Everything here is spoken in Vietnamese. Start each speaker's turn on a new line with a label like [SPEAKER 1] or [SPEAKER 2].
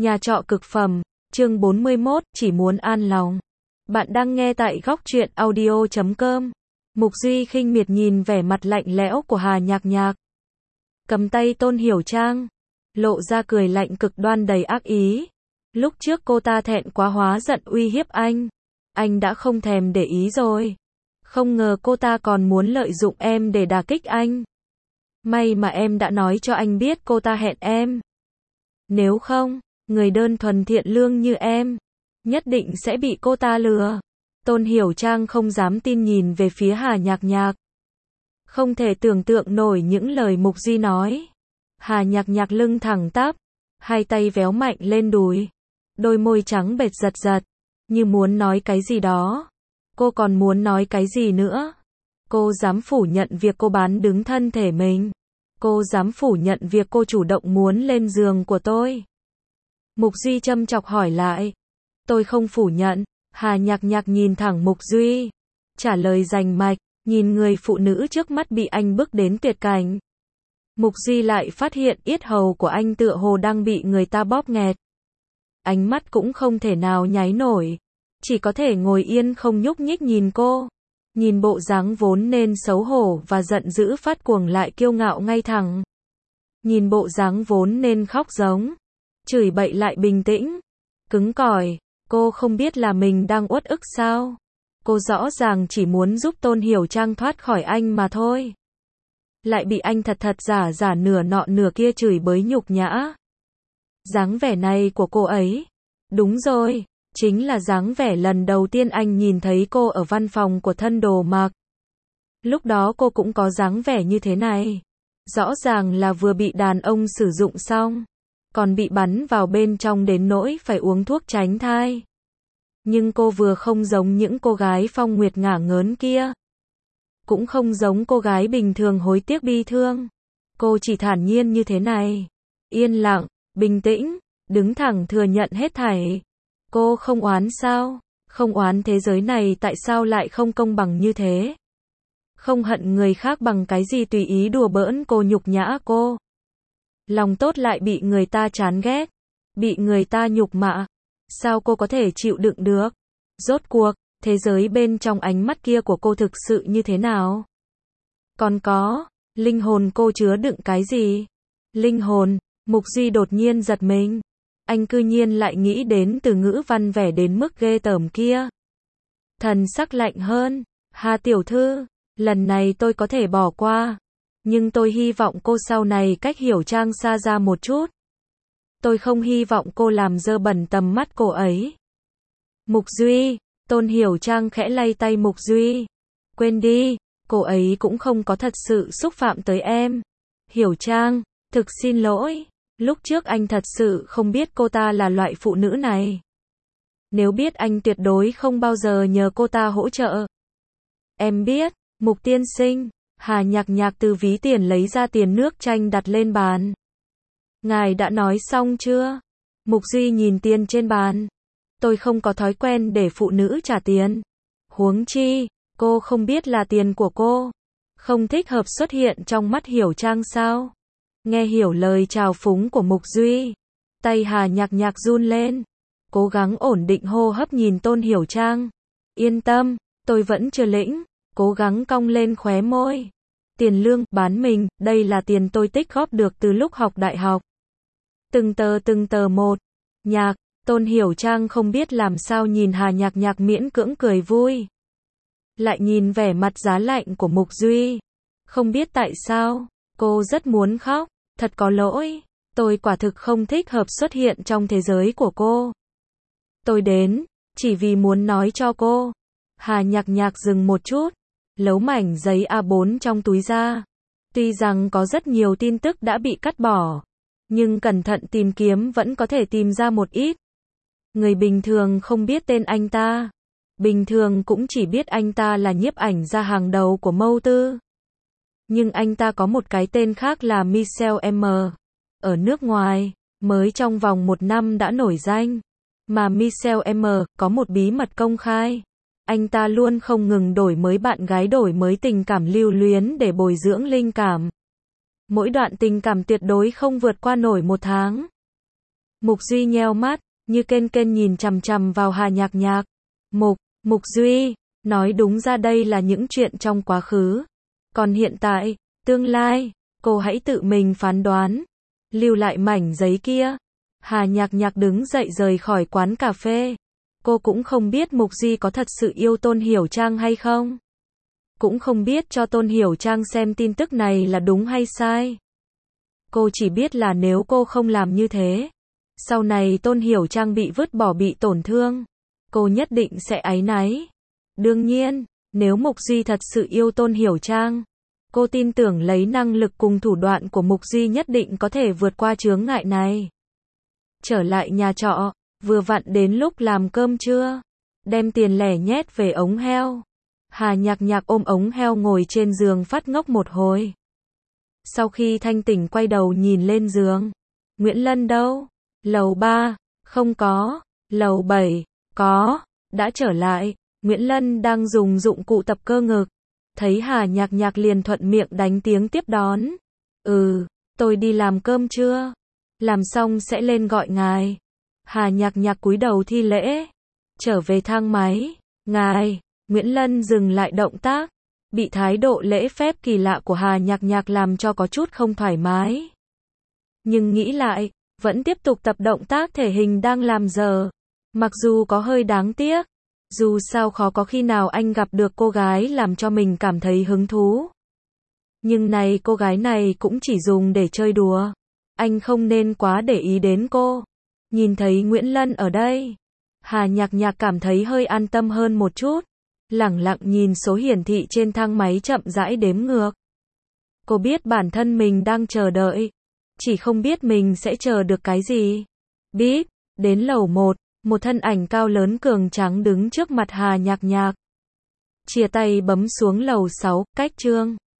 [SPEAKER 1] Nhà trọ cực phẩm, chương 41, chỉ muốn an lòng. Bạn đang nghe tại góc truyện audio.com. Mục Duy khinh miệt nhìn vẻ mặt lạnh lẽo của Hà Nhạc Nhạc. Cầm tay Tôn Hiểu Trang, lộ ra cười lạnh cực đoan đầy ác ý. Lúc trước cô ta thẹn quá hóa giận uy hiếp anh đã không thèm để ý rồi. Không ngờ cô ta còn muốn lợi dụng em để đả kích anh. May mà em đã nói cho anh biết cô ta hẹn em. Nếu không, người đơn thuần thiện lương như em, nhất định sẽ bị cô ta lừa. Tôn Hiểu Trang không dám tin nhìn về phía Hà Nhạc Nhạc. Không thể tưởng tượng nổi những lời Mục Duy nói. Hà Nhạc Nhạc lưng thẳng tắp, hai tay véo mạnh lên đùi. Đôi môi trắng bệt giật giật, như muốn nói cái gì đó. Cô còn muốn nói cái gì nữa? Cô dám phủ nhận việc cô bán đứng thân thể mình. Cô dám phủ nhận việc cô chủ động muốn lên giường của tôi. Mục Duy châm chọc hỏi lại. Tôi không phủ nhận. Hà Nhạc Nhạc nhìn thẳng Mục Duy. Trả lời rành mạch, nhìn người phụ nữ trước mắt bị anh bức đến tuyệt cảnh. Mục Duy lại phát hiện yết hầu của anh tựa hồ đang bị người ta bóp nghẹt. Ánh mắt cũng không thể nào nháy nổi. Chỉ có thể ngồi yên không nhúc nhích nhìn cô. Nhìn bộ dáng vốn nên xấu hổ và giận dữ phát cuồng lại kiêu ngạo ngay thẳng. Nhìn bộ dáng vốn nên khóc giống, chửi bậy lại bình tĩnh, cứng cỏi. Cô không biết là mình đang uất ức sao? Cô rõ ràng chỉ muốn giúp Tôn Hiểu Trang thoát khỏi anh mà thôi. Lại bị anh thật giả nửa nọ nửa kia chửi bới nhục nhã. Dáng vẻ này của cô ấy, đúng rồi, chính là dáng vẻ lần đầu tiên anh nhìn thấy cô ở văn phòng của Thân Đồ Mạc. Lúc đó cô cũng có dáng vẻ như thế này. Rõ ràng là vừa bị đàn ông sử dụng xong, còn bị bắn vào bên trong đến nỗi phải uống thuốc tránh thai. Nhưng cô vừa không giống những cô gái phong nguyệt ngả ngớn kia, cũng không giống cô gái bình thường hối tiếc bi thương. Cô chỉ thản nhiên như thế này, yên lặng, bình tĩnh, đứng thẳng thừa nhận hết thảy. Cô không oán sao? Không oán thế giới này tại sao lại không công bằng như thế? Không hận người khác bằng cái gì tùy ý đùa bỡn cô, nhục nhã cô. Lòng tốt lại bị người ta chán ghét, bị người ta nhục mạ. Sao cô có thể chịu đựng được? Rốt cuộc, thế giới bên trong ánh mắt kia của cô thực sự như thế nào? Còn có, linh hồn cô chứa đựng cái gì? Linh hồn, Mục Duy đột nhiên giật mình. Anh cư nhiên lại nghĩ đến từ ngữ văn vẻ đến mức ghê tởm kia. Thần sắc lạnh hơn. Hà tiểu thư, lần này tôi có thể bỏ qua. Nhưng tôi hy vọng cô sau này cách Hiểu Trang xa ra một chút. Tôi không hy vọng cô làm dơ bẩn tầm mắt cô ấy. Mục Duy, Tôn Hiểu Trang khẽ lay tay Mục Duy. Quên đi, cô ấy cũng không có thật sự xúc phạm tới em. Hiểu Trang, thực xin lỗi. Lúc trước anh thật sự không biết cô ta là loại phụ nữ này. Nếu biết anh tuyệt đối không bao giờ nhờ cô ta hỗ trợ. Em biết, Mục tiên sinh. Hà Nhạc Nhạc từ ví tiền lấy ra tiền nước chanh đặt lên bàn. Ngài đã nói xong chưa? Mục Duy nhìn tiền trên bàn. Tôi không có thói quen để phụ nữ trả tiền. Huống chi, cô không biết là tiền của cô. Không thích hợp xuất hiện trong mắt Hiểu Trang sao? Nghe hiểu lời trào phúng của Mục Duy, tay Hà Nhạc Nhạc run lên, cố gắng ổn định hô hấp nhìn Tôn Hiểu Trang. Yên tâm, tôi vẫn chưa lĩnh, cố gắng cong lên khóe môi. Tiền lương, bán mình, đây là tiền tôi tích góp được từ lúc học đại học. Từng tờ một. Nhạc, Tôn Hiểu Trang không biết làm sao nhìn Hà Nhạc Nhạc miễn cưỡng cười vui. Lại nhìn vẻ mặt giá lạnh của Mục Duy. Không biết tại sao, cô rất muốn khóc. Thật có lỗi, tôi quả thực không thích hợp xuất hiện trong thế giới của cô. Tôi đến, chỉ vì muốn nói cho cô. Hà Nhạc Nhạc dừng một chút, lấu mảnh giấy A4 trong túi ra. Tuy rằng có rất nhiều tin tức đã bị cắt bỏ, nhưng cẩn thận tìm kiếm vẫn có thể tìm ra một ít. Người bình thường không biết tên anh ta. Bình thường cũng chỉ biết anh ta là nhiếp ảnh gia hàng đầu của Mâu Tư. Nhưng anh ta có một cái tên khác là Michel M. Ở nước ngoài, mới trong vòng 1 năm đã nổi danh. Mà Michel M. có một bí mật công khai. Anh ta luôn không ngừng đổi mới bạn gái, đổi mới tình cảm lưu luyến để bồi dưỡng linh cảm. Mỗi đoạn tình cảm tuyệt đối không vượt qua nổi 1 tháng. Mục Duy nheo mắt, như kên kên nhìn chằm chằm vào Hà Nhạc Nhạc. Mục Duy, nói đúng ra đây là những chuyện trong quá khứ. Còn hiện tại, tương lai, cô hãy tự mình phán đoán. Lưu lại mảnh giấy kia. Hà Nhạc Nhạc đứng dậy rời khỏi quán cà phê. Cô cũng không biết Mục Duy có thật sự yêu Tôn Hiểu Trang hay không. Cũng không biết cho Tôn Hiểu Trang xem tin tức này là đúng hay sai. Cô chỉ biết là nếu cô không làm như thế, sau này Tôn Hiểu Trang bị vứt bỏ bị tổn thương, cô nhất định sẽ áy náy. Đương nhiên, nếu Mục Duy thật sự yêu Tôn Hiểu Trang, cô tin tưởng lấy năng lực cùng thủ đoạn của Mục Duy nhất định có thể vượt qua chướng ngại này. Trở lại nhà trọ, vừa vặn đến lúc làm cơm trưa, đem tiền lẻ nhét về ống heo. Hà Nhạc Nhạc ôm ống heo ngồi trên giường phát ngốc một hồi. Sau khi thanh tỉnh quay đầu nhìn lên giường. Nguyễn Lân đâu? Lầu 3, không có. Lầu 7, có. Đã trở lại. Nguyễn Lân đang dùng dụng cụ tập cơ ngực. Thấy Hà Nhạc Nhạc liền thuận miệng đánh tiếng tiếp đón. Tôi đi làm cơm trưa. Làm xong sẽ lên gọi ngài. Hà Nhạc Nhạc cúi đầu thi lễ. Trở về thang máy. Ngài. Nguyễn Lân dừng lại động tác. Bị thái độ lễ phép kỳ lạ của Hà Nhạc Nhạc làm cho có chút không thoải mái. Nhưng nghĩ lại, vẫn tiếp tục tập động tác thể hình đang làm giờ. Mặc dù có hơi đáng tiếc. Dù sao khó có khi nào anh gặp được cô gái làm cho mình cảm thấy hứng thú. Nhưng này cô gái này cũng chỉ dùng để chơi đùa. Anh không nên quá để ý đến cô. Nhìn thấy Nguyễn Lân ở đây, Hà Nhạc Nhạc cảm thấy hơi an tâm hơn một chút. Lẳng lặng nhìn số hiển thị trên thang máy chậm rãi đếm ngược. Cô biết bản thân mình đang chờ đợi. Chỉ không biết mình sẽ chờ được cái gì. Bíp, đến lầu 1, một thân ảnh cao lớn cường tráng đứng trước mặt Hà Nhạc Nhạc. Chia tay bấm xuống lầu 6, cách chương.